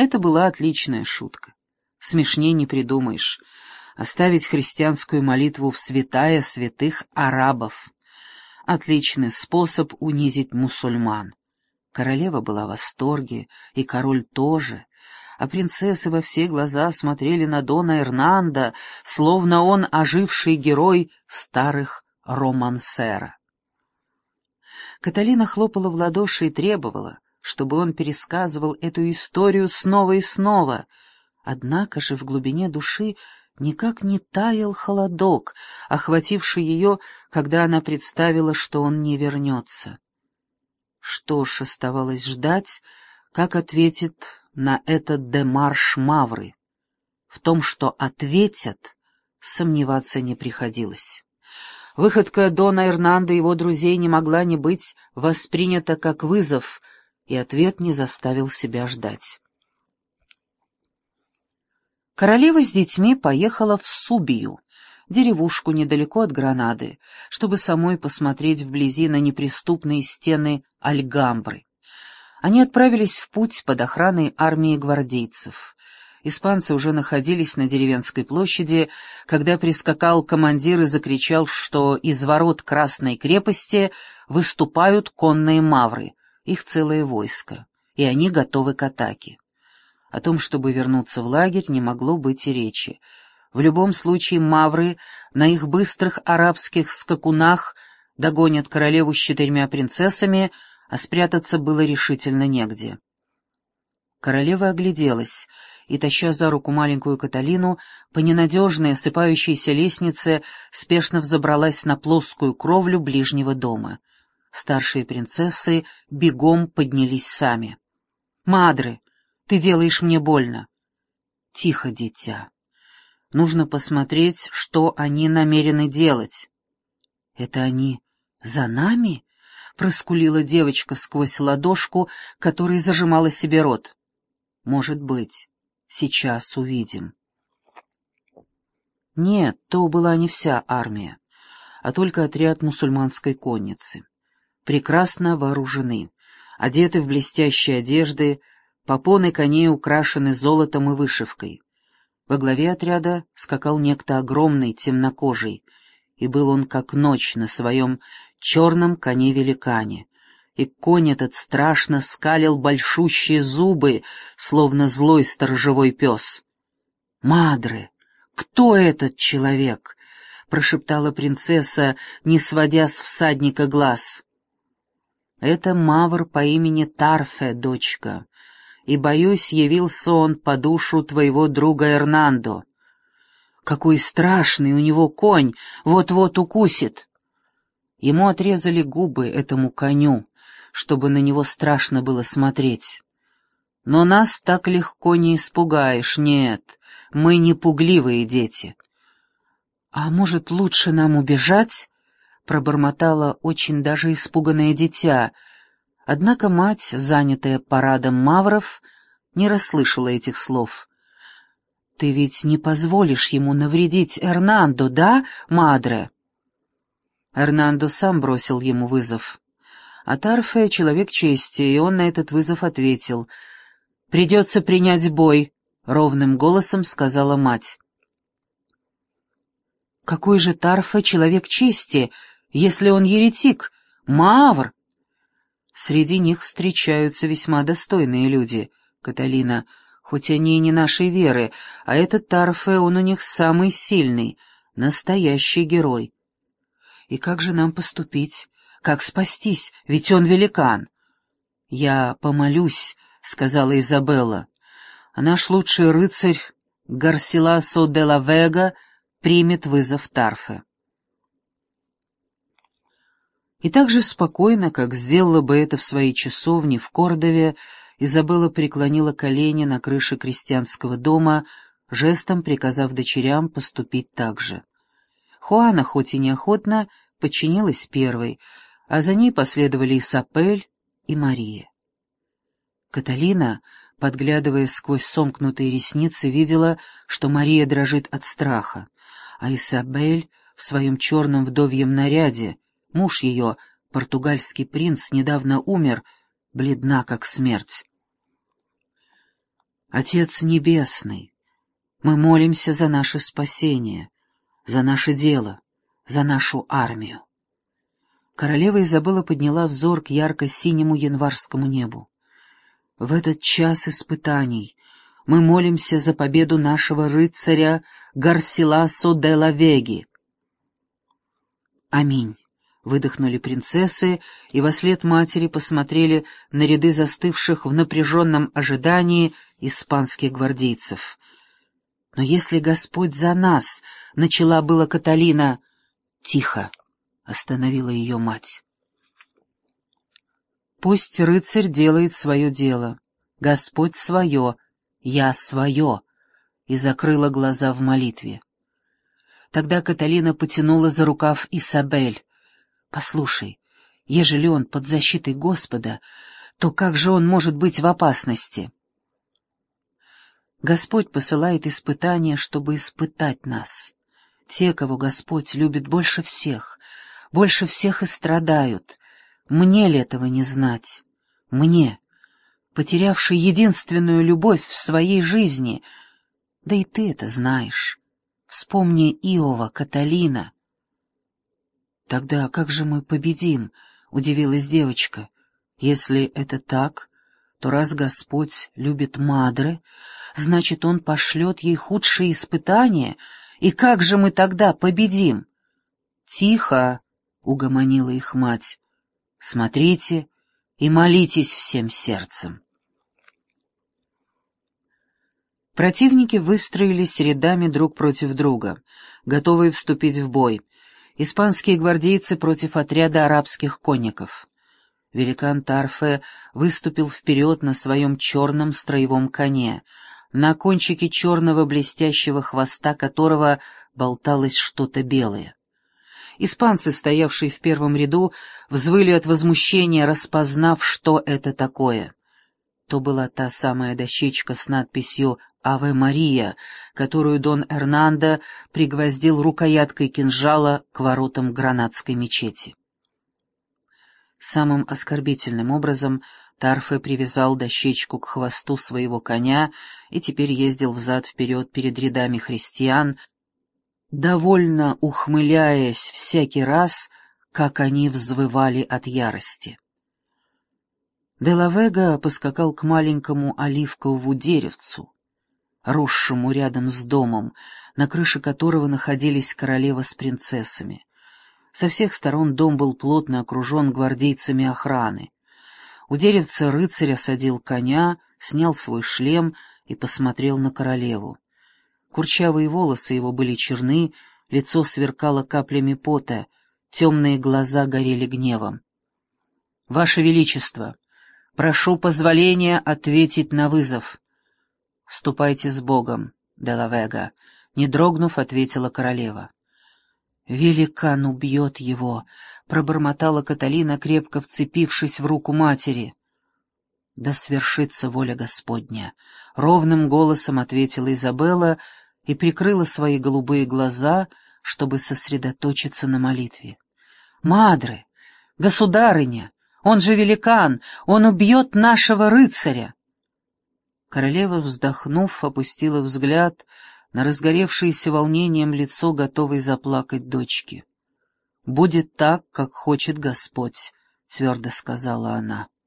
Это была отличная шутка. Смешней не придумаешь. Оставить христианскую молитву в святая святых арабов. Отличный способ унизить мусульман. Королева была в восторге, и король тоже, а принцессы во все глаза смотрели на Дона Эрнандо, словно он оживший герой старых романсера. Каталина хлопала в ладоши и требовала, чтобы он пересказывал эту историю снова и снова, однако же в глубине души никак не таял холодок, охвативший ее, когда она представила, что он не вернется. Что ж, оставалось ждать, как ответит на этот демарш Мавры. В том, что ответят, сомневаться не приходилось. Выходка Дона Эрнандо и его друзей не могла не быть воспринята как вызов, и ответ не заставил себя ждать. Королева с детьми поехала в Субию, деревушку недалеко от Гранады, чтобы самой посмотреть вблизи на неприступные стены Альгамбры. Они отправились в путь под охраной армии гвардейцев. Испанцы уже находились на деревенской площади, когда прискакал командир и закричал, что из ворот Красной крепости выступают конные мавры, их целое войско, и они готовы к атаке. О том, чтобы вернуться в лагерь, не могло быть и речи. В любом случае мавры на их быстрых арабских скакунах догонят королеву с 4 принцессами, а спрятаться было решительно негде. Королева огляделась и, таща за руку маленькую Каталину, по ненадежной осыпающейся лестнице спешно взобралась на плоскую кровлю ближнего дома. Старшие принцессы бегом поднялись сами. «Мадре, ты делаешь мне больно». «Тихо, дитя. Нужно посмотреть, что они намерены делать». «Это они за нами?» — проскулила девочка сквозь ладошку, которой зажимала себе рот. «Может быть. Сейчас увидим». Нет, то была не вся армия, а только отряд мусульманской конницы. Прекрасно вооружены, одеты в блестящие одежды, попоны коней украшены золотом и вышивкой. Во главе отряда скакал некто огромный, темнокожий, и был он как ночь на своем черном коне-великане, и конь этот страшно скалил большущие зубы, словно злой сторожевой пес. «Мадре, кто этот человек?» — прошептала принцесса, не сводя с всадника глаз. «Это мавр по имени Тарфе, дочка, и, боюсь, явился он по душу твоего друга Эрнандо. Какой страшный у него конь, вот-вот укусит!» Ему отрезали губы, этому коню, чтобы на него страшно было смотреть. Но нас так легко не испугаешь, нет, мы не пугливые дети. «А может, лучше нам убежать?» — пробормотала очень даже испуганное дитя. Однако мать, занятая парадом мавров, не расслышала этих слов. «Ты ведь не позволишь ему навредить Эрнандо, да, мадре?» Эрнандо сам бросил ему вызов. А Тарфе — человек чести, и он на этот вызов ответил. «Придется принять бой», — ровным голосом сказала мать. «Какой же Тарфе человек чести, если он еретик, мавр?» «Среди них встречаются весьма достойные люди, Каталина, хоть они и не нашей веры, а этот Тарфе, он у них самый сильный, настоящий герой. И как же нам поступить? Как спастись? Ведь он великан». «Я помолюсь», — сказала Изабелла. «А наш лучший рыцарь Гарсиласо де ла Вега примет вызов Тарфе». И так же спокойно, как сделала бы это в своей часовне в Кордове, Изабелла преклонила колени на крыше крестьянского дома, жестом приказав дочерям поступить так же. Хуана, хоть и неохотно, подчинилась первой, а за ней последовали Исапель и Мария. Каталина, подглядывая сквозь сомкнутые ресницы, видела, что Мария дрожит от страха, а Исабель в своем черном вдовьем наряде, муж ее, португальский принц, недавно умер, бледна как смерть. Отец Небесный, мы молимся за наше спасение, за наше дело, за нашу армию. Королева Изабелла подняла взор к ярко-синему январскому небу. В этот час испытаний мы молимся за победу нашего рыцаря Гарсиласо де ла Веги. Аминь. Выдохнули принцессы и вослед матери посмотрели на ряды застывших в напряженном ожидании испанских гвардейцев. «Но если Господь за нас», — начала была Каталина. «Тихо», — остановила ее мать. «Пусть рыцарь делает свое дело, Господь свое, я свое», — и закрыла глаза в молитве. Тогда Каталина потянула за рукав Исабель. «Послушай, ежели он под защитой Господа, то как же он может быть в опасности?» Господь посылает испытания, чтобы испытать нас. Те, кого Господь любит больше всех и страдают. Мне ли этого не знать? Мне, потерявшей единственную любовь в своей жизни. Да и ты это знаешь. Вспомни Иова, Каталина. «Тогда как же мы победим?» — удивилась девочка. «Если это так, то раз Господь любит Мадре, значит, Он пошлет ей худшие испытания, и как же мы тогда победим?» «Тихо!» — угомонила их мать. «Смотрите и молитесь всем сердцем». Противники выстроились рядами друг против друга, готовые вступить в бой. Испанские гвардейцы против отряда арабских конников. Великан Тарфе выступил вперед на своем черном строевом коне, на кончике черного блестящего хвоста которого болталось что-то белое. Испанцы, стоявшие в первом ряду, взвыли от возмущения, распознав, что это такое. То была та самая дощечка с надписью «Аве Мария», которую Дон Эрнандо пригвоздил рукояткой кинжала к воротам гранадской мечети. Самым оскорбительным образом Тарфе привязал дощечку к хвосту своего коня и теперь ездил взад-вперед перед рядами христиан, довольно ухмыляясь всякий раз, как они взвывали от ярости. Де ла Вега поскакал к маленькому оливковому деревцу, росшему рядом с домом, на крыше которого находились королева с принцессами. Со всех сторон дом был плотно окружен гвардейцами охраны. У деревца рыцарь осадил коня, снял свой шлем и посмотрел на королеву. Курчавые волосы его были черны, лицо сверкало каплями пота, темные глаза горели гневом. «Ваше Величество, прошу позволения ответить на вызов». «Ступайте с Богом, де ла Вега», — не дрогнув, ответила королева. «Великан убьет его», — пробормотала Каталина, крепко вцепившись в руку матери. «Да свершится воля Господня», — ровным голосом ответила Изабелла и прикрыла свои голубые глаза, чтобы сосредоточиться на молитве. «Мадре, государыня, он же великан, он убьет нашего рыцаря!» Королева, вздохнув, опустила взгляд на разгоревшееся волнением лицо, готовой заплакать дочки. «Будет так, как хочет Господь», — твердо сказала она.